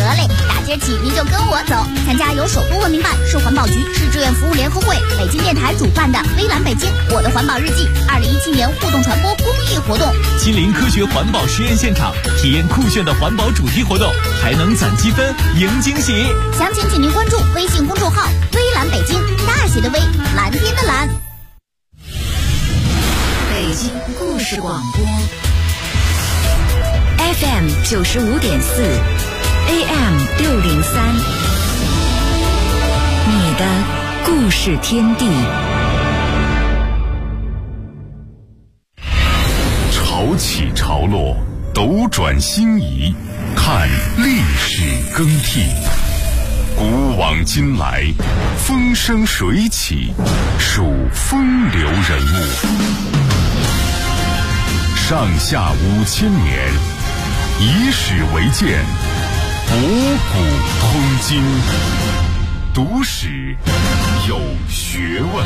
嘞，打今儿起您就跟我走，参加由首都文明办、市环保局、市志愿服务联合会、北京电台主办的微蓝北京我的环保日记2017年互动传播公益活动， 亲临科学环保实验现场，体验酷炫的环保主题活动，还能攒积分赢惊喜。 详情请您关注微信公众号微蓝北京，大写的微，蓝天的蓝。 北京故事广播 FM 95.4 AM 603，你的故事天地。 潮起潮落，斗转星移，看历史更替。古往今来，风生水起，数风流人物。上下5000年，以史为鉴，博古通今。读史有学问。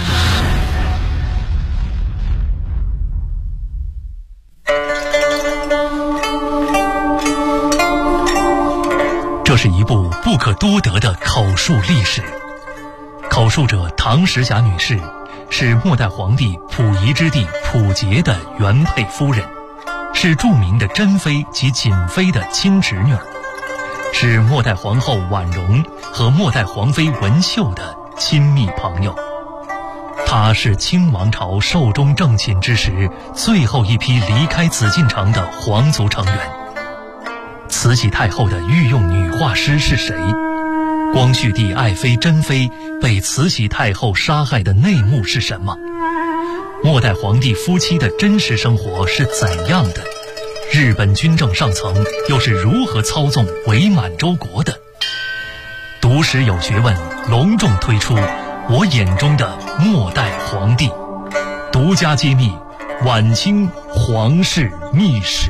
这是一部不可多得的口述历史。口述者唐时霞女士是末代皇帝溥仪之弟溥杰的原配夫人，是著名的珍妃及瑾妃的亲侄女，是末代皇后婉容和末代皇妃文秀的亲密朋友。她是清王朝寿终正寝之时最后一批离开紫禁城的皇族成员。慈禧太后的御用女画师是谁？光绪帝爱妃珍妃被慈禧太后杀害的内幕是什么？末代皇帝夫妻的真实生活是怎样的？日本军政上层又是如何操纵伪满洲国的？读史有学问隆重推出我眼中的末代皇帝，独家揭秘晚清皇室秘史。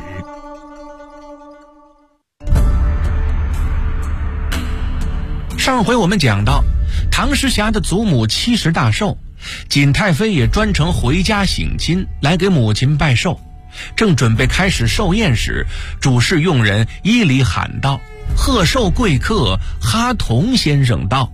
上回我们讲到，唐时霞的祖母70大寿，瑾太妃也专程回家省亲来给母亲拜寿。正准备开始寿宴时，主事用人依礼喊道：“贺寿贵客哈同先生到。”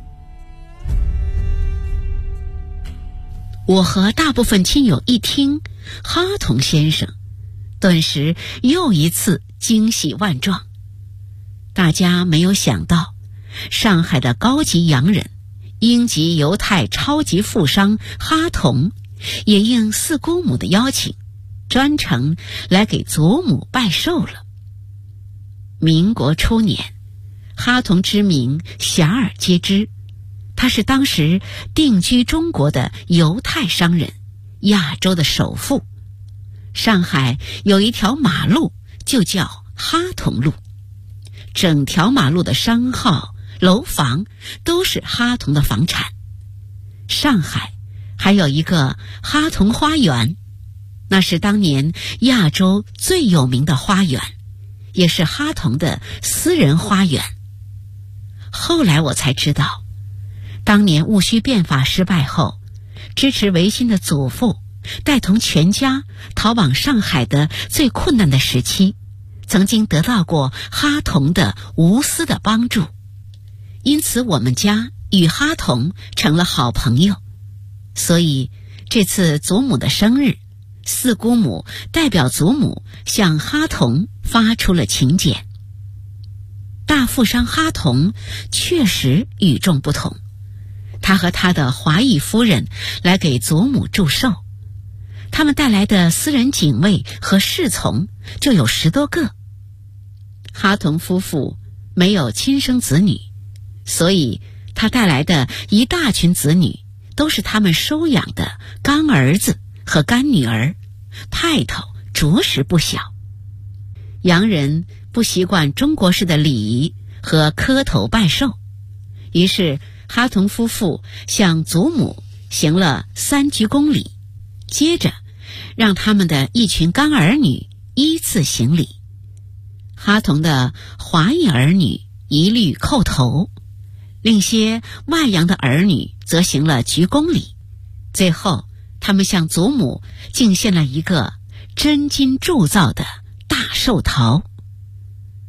我和大部分亲友一听哈同先生，顿时又一次惊喜万状。大家没有想到，上海的高级洋人、英籍犹太超级富商哈同也应四姑母的邀请，专程来给祖母拜寿了。民国初年，哈同之名遐迩皆知，他是当时定居中国的犹太商人，亚洲的首富。上海有一条马路就叫哈同路，整条马路的商号、楼房都是哈同的房产。上海还有一个哈同花园，那是当年亚洲最有名的花园，也是哈同的私人花园。后来我才知道，当年戊戌变法失败后，支持维新的祖父带同全家逃往上海的最困难的时期，曾经得到过哈同的无私的帮助，因此我们家与哈同成了好朋友。所以这次祖母的生日，四姑母代表祖母向哈同发出了请柬。大富商哈同确实与众不同，他和他的华裔夫人来给祖母祝寿，他们带来的私人警卫和侍从就有10多个。哈同夫妇没有亲生子女，所以他带来的一大群子女都是他们收养的干儿子和干女儿，派头着实不小。洋人不习惯中国式的礼仪和磕头拜寿，于是哈同夫妇向祖母行了3鞠躬礼，接着让他们的一群干儿女依次行礼。哈同的华裔儿女一律叩头，另些外洋的儿女则行了鞠躬礼。最后他们向祖母敬献了一个真金铸造的大寿桃。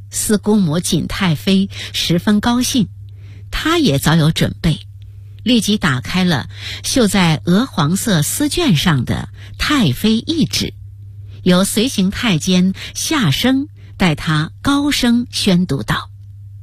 四姑母景太妃十分高兴，她也早有准备，立即打开了绣在鹅黄色丝绢上的太妃懿旨，由随行太监夏生带她高声宣读道：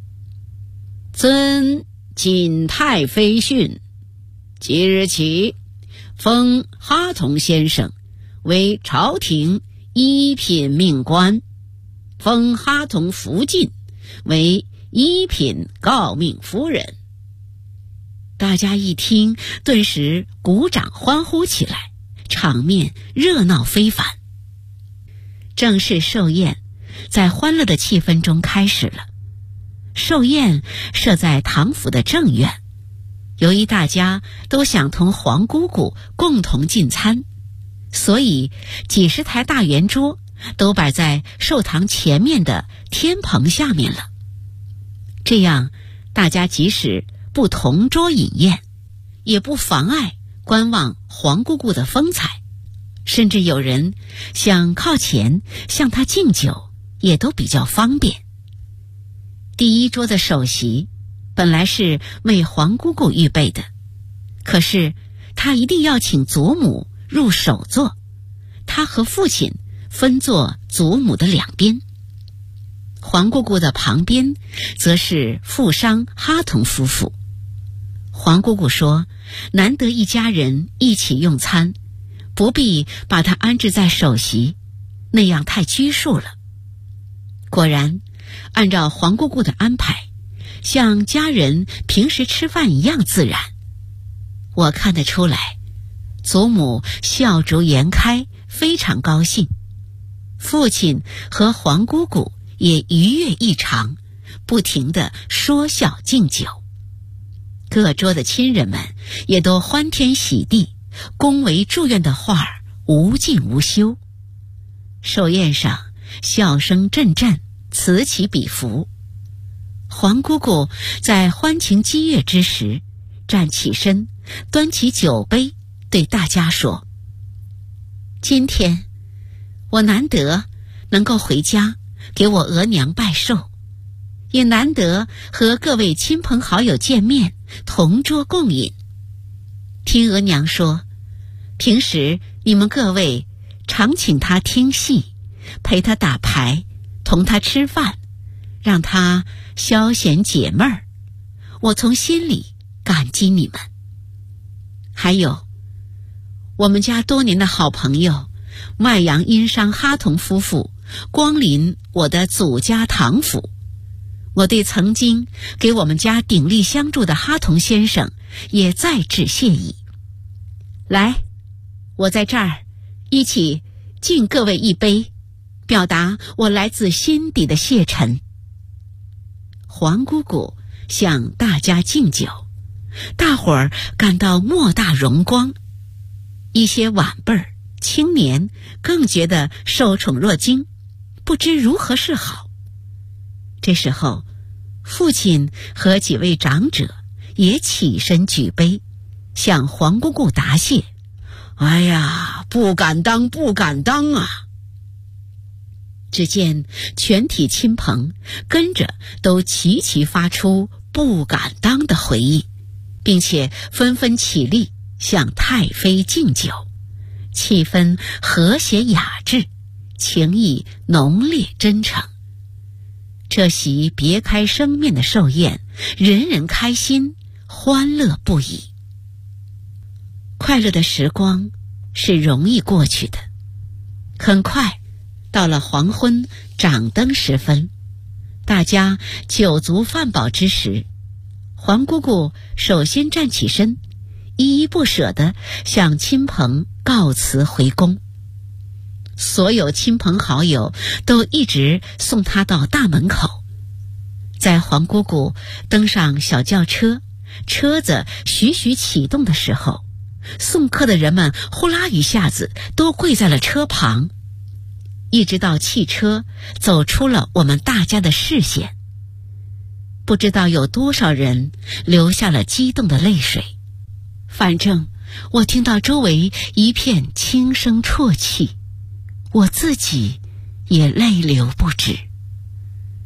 遵景太妃训，即日起封哈同先生为朝廷一品命官，封哈同福晋为一品诰命夫人。大家一听，顿时鼓掌欢呼起来，场面热闹非凡。正式寿宴在欢乐的气氛中开始了。寿宴设在唐府的正院，由于大家都想同皇姑姑共同进餐，所以几十台大圆桌都摆在寿堂前面的天棚下面了。这样大家即使不同桌饮宴，也不妨碍观望皇姑姑的风采，甚至有人想靠前向她敬酒，也都比较方便。第一桌的首席本来是为皇姑姑预备的，可是她一定要请祖母入首座，她和父亲分坐祖母的两边。皇姑姑的旁边则是富商哈同夫妇。皇姑姑说，难得一家人一起用餐，不必把她安置在首席，那样太拘束了。果然，按照皇姑姑的安排，像家人平时吃饭一样自然。我看得出来，祖母笑逐颜开，非常高兴。父亲和皇姑姑也愉悦异常，不停地说笑敬酒。各桌的亲人们也都欢天喜地，恭维祝愿的话儿无尽无休。寿宴上笑声阵阵，此起彼伏。皇姑姑在欢情激越之时，站起身，端起酒杯，对大家说：今天我难得能够回家给我额娘拜寿，也难得和各位亲朋好友见面，同桌共饮。听额娘说，平时你们各位常请她听戏，陪她打牌，同她吃饭，让她消闲解闷儿，我从心里感激你们。还有，我们家多年的好朋友麦阳殷商哈同夫妇光临我的祖家唐府，我对曾经给我们家鼎力相助的哈同先生也再致谢意。来，我在这儿一起敬各位一杯，表达我来自心底的谢忱。皇姑姑向大家敬酒，大伙儿感到莫大荣光。一些晚辈儿青年更觉得受宠若惊，不知如何是好。这时候，父亲和几位长者也起身举杯，向皇姑姑答谢：哎呀，不敢当，不敢当啊！只见全体亲朋跟着都齐齐发出不敢当的回应，并且纷纷起立向太妃敬酒，气氛和谐雅致，情谊浓烈真诚。这席别开生面的寿宴，人人开心，欢乐不已。快乐的时光是容易过去的，很快到了黄昏掌灯时分，大家酒足饭饱之时，皇姑姑首先站起身，依依不舍地向亲朋告辞回宫。所有亲朋好友都一直送她到大门口。在皇姑姑登上小轿车，车子徐徐启动的时候，送客的人们呼啦一下子都跪在了车旁，一直到汽车走出了我们大家的视线。不知道有多少人流下了激动的泪水，反正我听到周围一片轻声啜泣，我自己也泪流不止。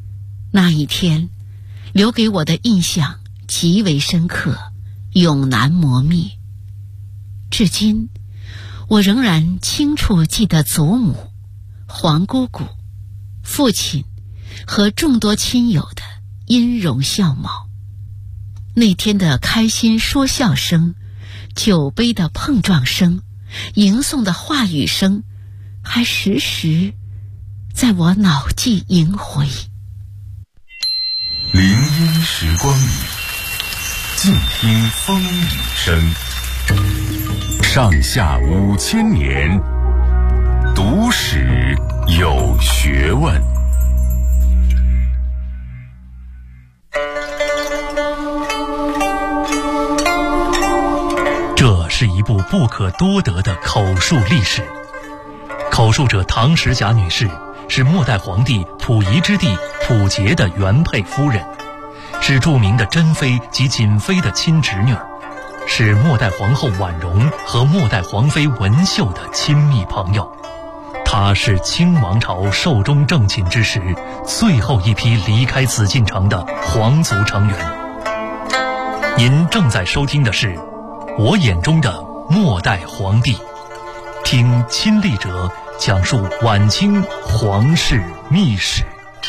那一天留给我的印象极为深刻，永难磨灭。至今我仍然清楚记得祖母、黄姑姑、父亲和众多亲友的音容笑貌。那天的开心说笑声，酒杯的碰撞声，吟诵的话语声，还时时在我脑际萦回。 林荫时光里，静听风雨声。上下5000年，读史有学问。 这是一部不可多得的口述历史。口述者唐时霞女士是末代皇帝溥仪之弟溥杰的原配夫人，是著名的珍妃及瑾妃的亲侄女，是末代皇后婉容和末代皇妃文秀的亲密朋友。她是清王朝寿终正寝之时最后一批离开紫禁城的皇族成员。您正在收听的是我眼中的末代皇帝，听亲历者讲述晚清皇室秘史。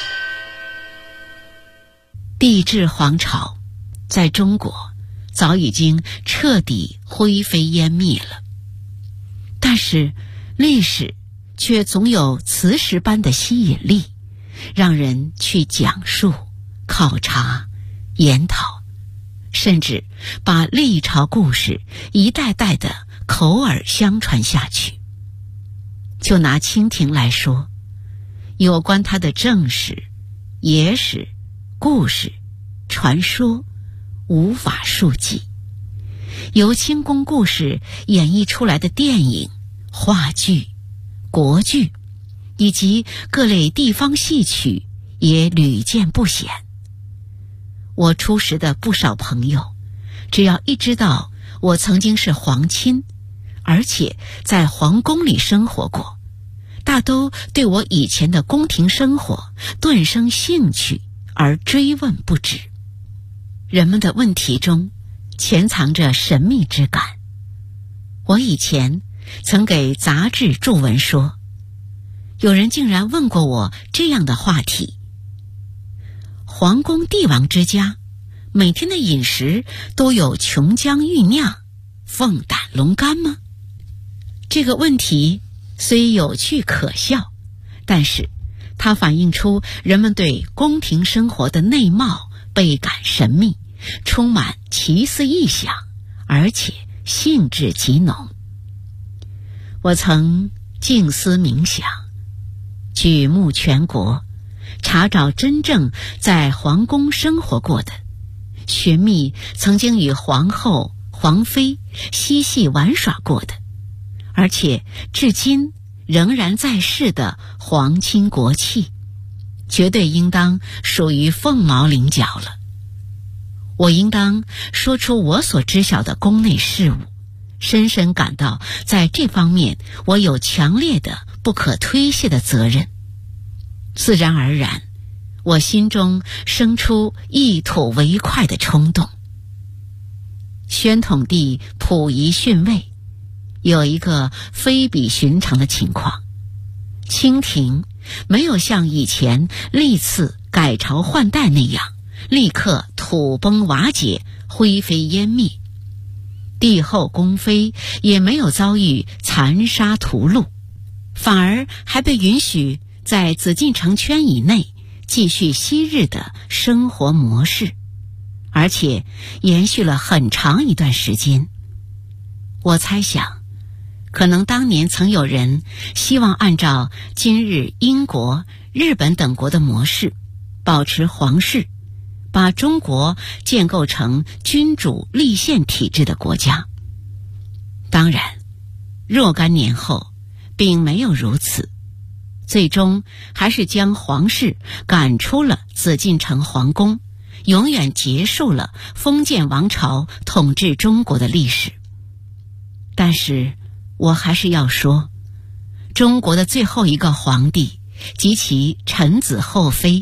帝制皇朝在中国早已经彻底灰飞烟灭了，但是历史却总有磁石般的吸引力，让人去讲述、考察、研讨，甚至把历朝故事一代代的口耳相传下去。就拿清廷来说，有关它的正史、野史、故事、传说无法数计。由清宫故事演绎出来的电影、话剧、国剧以及各类地方戏曲也屡见不鲜。我初识的不少朋友，只要一知道我曾经是皇亲，而且在皇宫里生活过，大都对我以前的宫廷生活顿生兴趣而追问不止。人们的问题中潜藏着神秘之感。我以前曾给杂志注文说，有人竟然问过我这样的话题：皇宫帝王之家每天的饮食都有琼浆玉酿、凤胆龙肝吗？这个问题虽有趣可笑，但是它反映出人们对宫廷生活的内貌倍感神秘，充满奇思异想，而且兴致极浓。我曾静思冥想，举目全国，查找真正在皇宫生活过的，寻觅曾经与皇后、皇妃嬉戏玩耍过的，而且至今仍然在世的皇亲国戚，绝对应当属于凤毛麟角了。我应当说出我所知晓的宫内事务，深深感到在这方面我有强烈的不可推卸的责任。自然而然，我心中生出一吐为快的冲动。宣统帝溥仪逊位，有一个非比寻常的情况，清廷没有像以前历次改朝换代那样立刻土崩瓦解、灰飞烟灭，帝后宫妃也没有遭遇残杀屠戮，反而还被允许在紫禁城圈以内继续昔日的生活模式，而且延续了很长一段时间。我猜想，可能当年曾有人希望按照今日英国、日本等国的模式，保持皇室，把中国建构成君主立宪体制的国家。当然，若干年后并没有如此，最终还是将皇室赶出了紫禁城皇宫，永远结束了封建王朝统治中国的历史。但是我还是要说，中国的最后一个皇帝及其臣子后妃，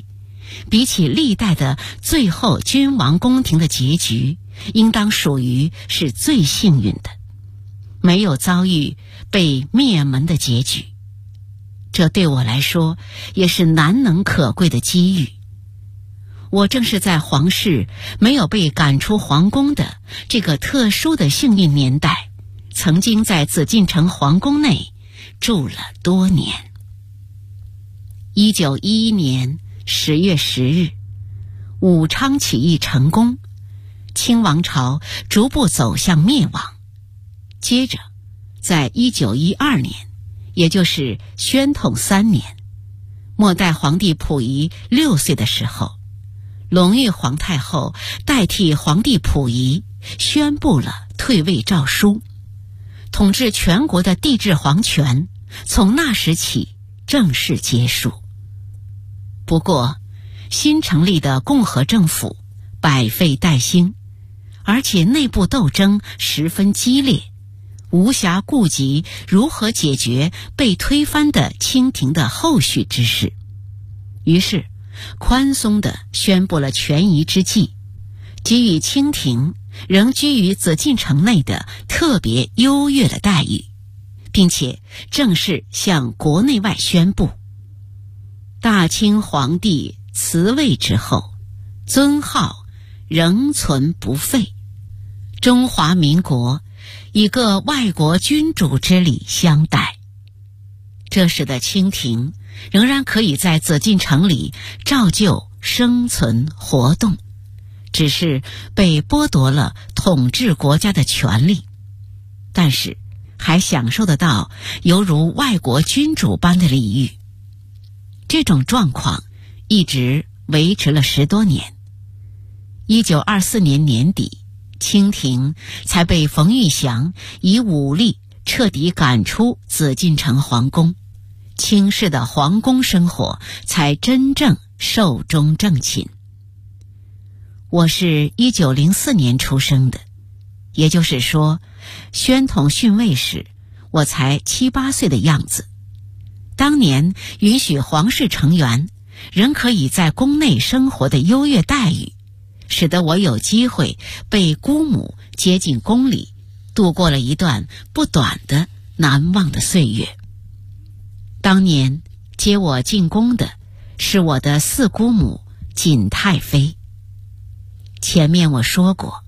比起历代的最后君王宫廷的结局，应当属于是最幸运的，没有遭遇被灭门的结局。这对我来说也是难能可贵的机遇。我正是在皇室没有被赶出皇宫的这个特殊的幸运年代，曾经在紫禁城皇宫内住了多年。1911年10月10日，武昌起义成功，清王朝逐步走向灭亡。接着，在1912年，也就是宣统3年，末代皇帝溥仪6岁的时候，隆裕皇太后代替皇帝溥仪宣布了退位诏书，统治全国的帝制皇权从那时起正式结束。不过，新成立的共和政府百废待兴，而且内部斗争十分激烈，无暇顾及如何解决被推翻的清廷的后续之事。于是宽松地宣布了权宜之计，给予清廷仍居于紫禁城内的特别优越的待遇，并且正式向国内外宣布：大清皇帝辞位之后，尊号仍存不废，中华民国以个外国君主之礼相待。这使得清廷仍然可以在紫禁城里照旧生存活动，只是被剥夺了统治国家的权利，但是还享受得到犹如外国君主般的礼遇。这种状况一直维持了10多年。1924年年底，清廷才被冯玉祥以武力彻底赶出紫禁城皇宫，清式的皇宫生活才真正寿终正寝。我是1904年出生的，也就是说，宣统逊位时，我才7、8岁的样子。当年允许皇室成员仍可以在宫内生活的优越待遇，使得我有机会被姑母接进宫里，度过了一段不短的难忘的岁月。当年接我进宫的是我的4姑母瑾太妃。前面我说过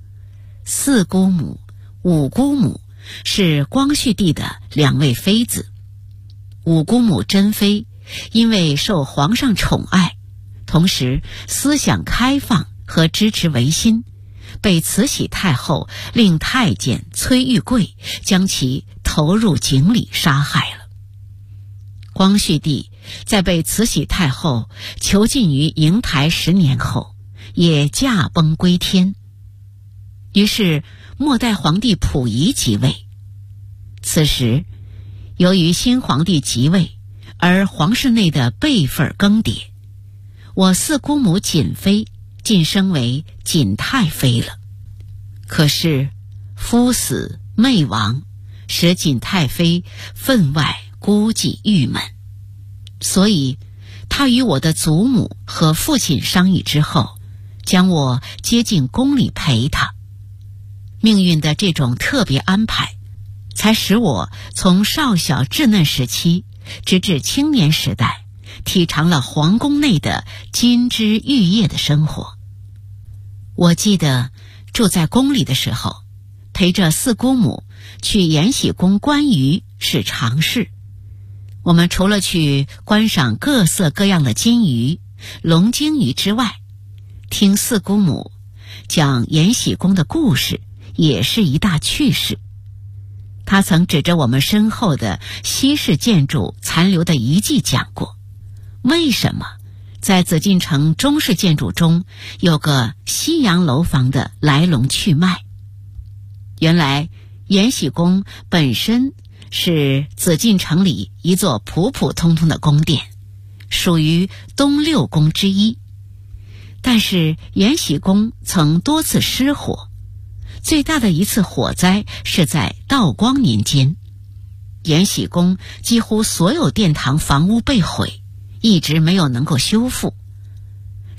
，4姑母、5姑母是光绪帝的2位妃子。5姑母珍妃因为受皇上宠爱，同时思想开放和支持维新，被慈禧太后令太监崔玉贵将其投入井里杀害了。光绪帝在被慈禧太后囚禁于瀛台10年后，也驾崩归天。于是末代皇帝溥仪即位。此时由于新皇帝即位，而皇室内的辈分更迭，我4姑母瑾妃晋升为瑾太妃了。可是夫死妹亡，使瑾太妃分外孤寂郁闷，所以她与我的祖母和父亲商议之后，将我接进宫里陪她。命运的这种特别安排，才使我从少小稚嫩时期直至青年时代，体尝了皇宫内的金枝玉叶的生活。我记得住在宫里的时候，陪着4姑母去延禧宫观鱼是常事。我们除了去观赏各色各样的金鱼、龙鲸鱼之外，听4姑母讲延禧宫的故事也是一大趣事。他曾指着我们身后的西式建筑残留的遗迹讲过，为什么在紫禁城中式建筑中有个西洋楼房的来龙去脉。原来延禧宫本身是紫禁城里一座普普通通的宫殿，属于东6宫之一。但是延禧宫曾多次失火，最大的一次火灾是在道光年间，延禧宫几乎所有殿堂房屋被毁，一直没有能够修复。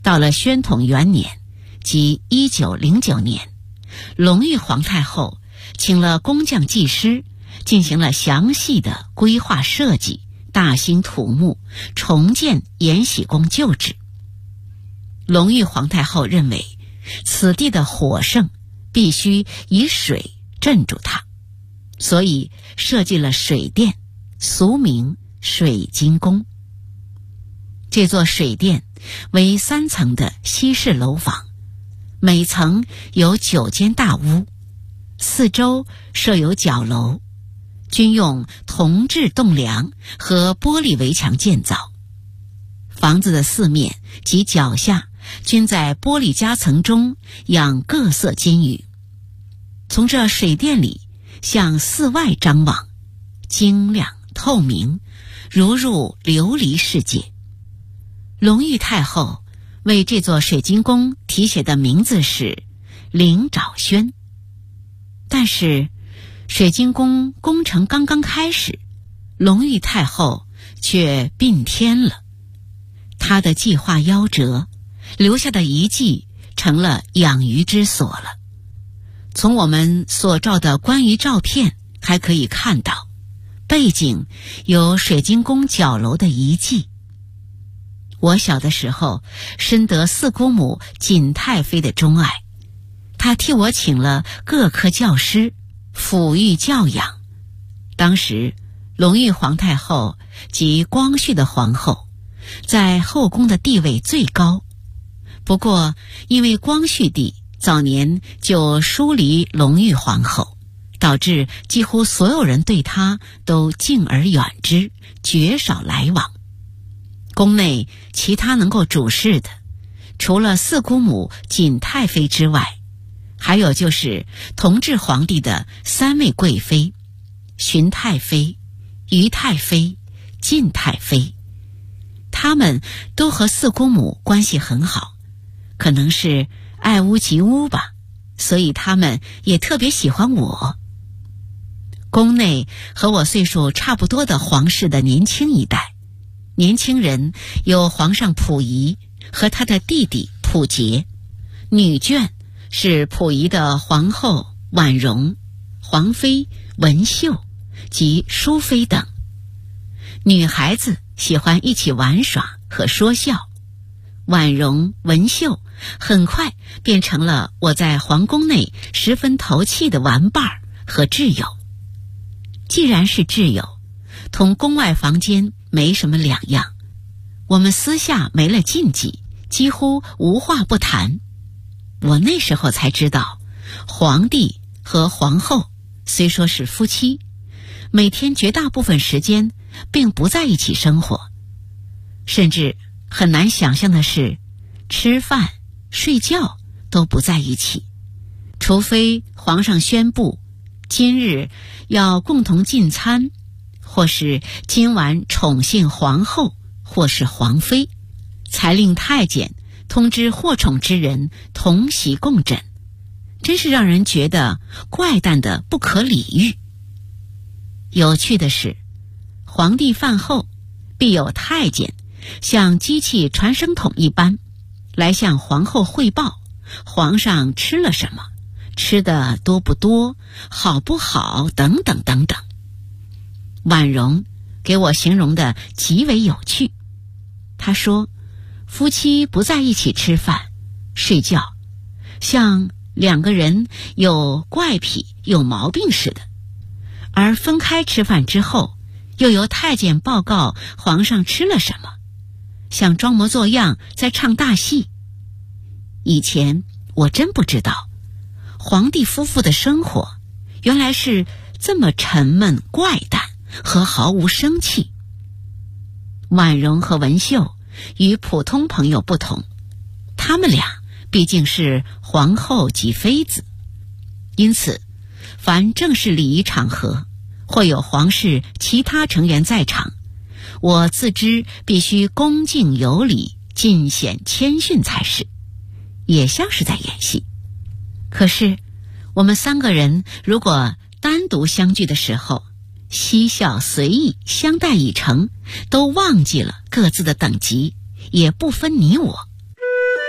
到了宣统元年，即1909年，隆裕皇太后请了工匠技师，进行了详细的规划设计，大兴土木，重建延禧宫旧址。隆裕皇太后认为此地的火盛必须以水镇住它，所以设计了水殿，俗名水晶宫。这座水殿为3层的西式楼房，每层有9间大屋，四周设有角楼，均用铜制栋梁和玻璃围墙建造。房子的四面及脚下均在玻璃夹层中养各色金鱼，从这水殿里向寺外张望，晶亮透明，如入琉璃世界。隆裕太后为这座水晶宫题写的名字是灵沼轩。但是水晶宫工程刚刚开始，隆裕太后却病天了。她的计划夭折，留下的遗迹成了养鱼之所了。从我们所照的关于照片还可以看到，背景有水晶宫角楼的遗迹。我小的时候深得四姑母景太妃的钟爱，她替我请了各科教师，抚育教养。当时隆裕皇太后及光绪的皇后在后宫的地位最高，不过因为光绪帝早年就疏离隆裕皇后，导致几乎所有人对她都敬而远之，绝少来往。宫内其他能够主事的，除了四姑母景太妃之外，还有就是同治皇帝的3位贵妃，寻太妃、于太妃、晋太妃。他们都和四姑母关系很好，可能是爱屋及乌吧，所以他们也特别喜欢我。宫内和我岁数差不多的皇室的年轻一代，年轻人有皇上溥仪和他的弟弟溥杰，女眷是溥仪的皇后婉容、皇妃文秀及淑妃等。女孩子喜欢一起玩耍和说笑，婉容、文秀很快变成了我在皇宫内十分投契的玩伴和挚友。既然是挚友，同宫外房间没什么两样，我们私下没了禁忌，几乎无话不谈。我那时候才知道，皇帝和皇后虽说是夫妻，每天绝大部分时间并不在一起生活，甚至很难想象的是，吃饭、睡觉都不在一起，除非皇上宣布今日要共同进餐，或是今晚宠幸皇后或是皇妃，才令太监通知获宠之人同席共枕，真是让人觉得怪诞的不可理喻。有趣的是，皇帝饭后必有太监像机器传声筒一般来向皇后汇报皇上吃了什么，吃的多不多，好不好，等等等等。婉容给我形容的极为有趣，她说夫妻不在一起吃饭睡觉，像两个人有怪癖有毛病似的，而分开吃饭之后又由太监报告皇上吃了什么，像装模作样在唱大戏。以前我真不知道皇帝夫妇的生活原来是这么沉闷怪诞和毫无生气。婉容和文秀与普通朋友不同，他们俩毕竟是皇后及妃子，因此凡正式礼仪场合或有皇室其他成员在场，我自知必须恭敬有礼，尽显谦逊才是，也像是在演戏。可是我们3个人如果单独相聚的时候，嬉笑随意，相待已成，都忘记了各自的等级，也不分你我。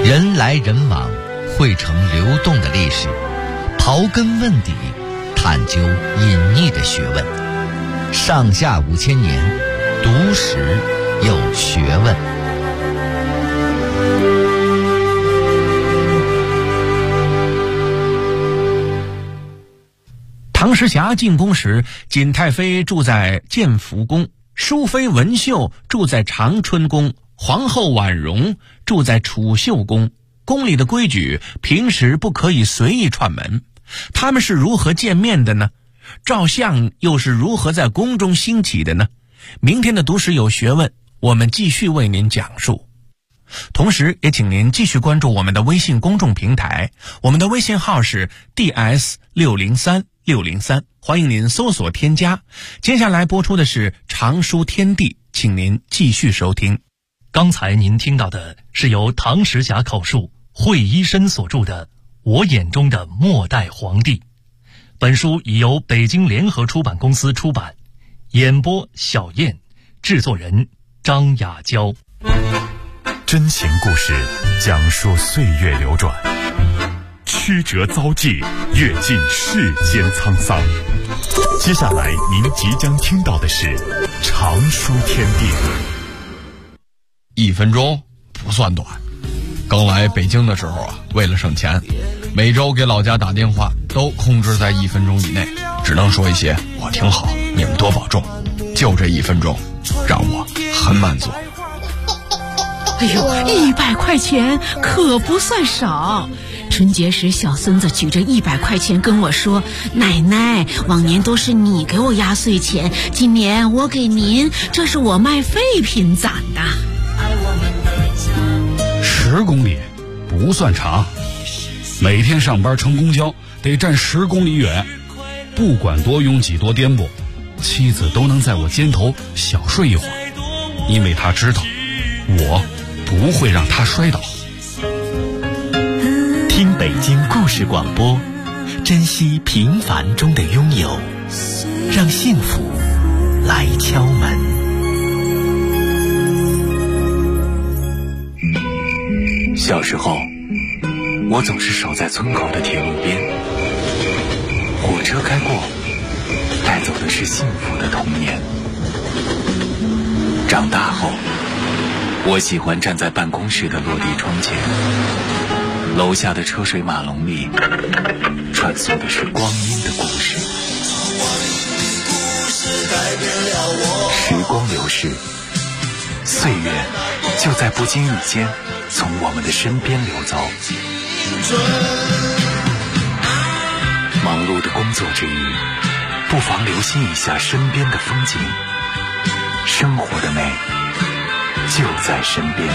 人来人往，汇成流动的历史，刨根问底，探究隐匿的学问。上下5000年，读史有学问。 唐时霞进宫时，景太妃住在建福宫，淑妃文秀住在长春宫，皇后婉容住在储秀宫。宫里的规矩，平时不可以随意串门。他们是如何见面的呢？照相又是如何在宫中兴起的呢？明天的读史有学问，我们继续为您讲述。同时也请您继续关注我们的微信公众平台，我们的微信号是 DS630603，欢迎您搜索添加。接下来播出的是常书天地，请您继续收听。 刚才您听到的是由唐时霞口述，惠一生所著的《我眼中的末代皇帝》。本书已由北京联合出版公司出版，演播小燕，制作人张雅娇。 真情故事讲述岁月流转，曲折遭际，阅尽世间沧桑。接下来您即将听到的是常书天地。 1分钟不算短。刚来北京的时候啊，为了省钱，每周给老家打电话都控制在1分钟以内，只能说一些我挺好，你们多保重。就这1分钟，让我很满足。 哎呦，100块钱可不算少。春节时，小孙子举着100块钱跟我说：“奶奶，往年都是你给我压岁钱，今年我给您，这是我卖废品攒的。 ”10公里不算长，每天上班乘公交得站10公里远，不管多拥挤多颠簸，妻子都能在我肩头小睡一会儿，因为她知道我不会让她摔倒。 听北京故事广播，珍惜平凡中的拥有，让幸福来敲门。小时候，我总是守在村口的铁路边，火车开过，带走的是幸福的童年。长大后，我喜欢站在办公室的落地窗前，楼下的车水马龙里传送的是光阴的故事。时光流逝，岁月就在不经意间从我们的身边流走。忙碌的工作之余，不妨留心一下身边的风景，生活的美就在身边。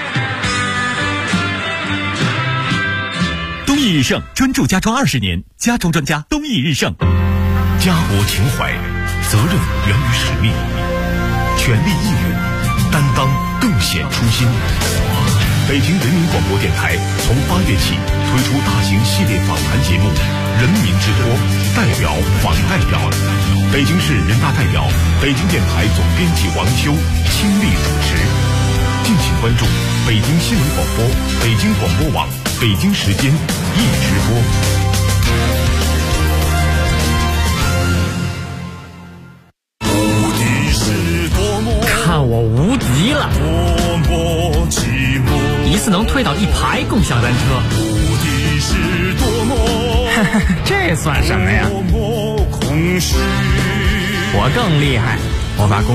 东义日盛专注家装20年，家装专家东义日盛。 家国情怀，责任源于使命，全力应允，担当更显初心。北京人民广播电台从8月起推出大型系列访谈节目《人民之托》，代表访代表。北京市人大代表、北京电台总编辑王秋亲力主持。敬请关注北京新闻广播、北京广播网、北京时间一直播。 看我无敌了！一次能推倒1排共享单车，这算什么呀？我更厉害，我把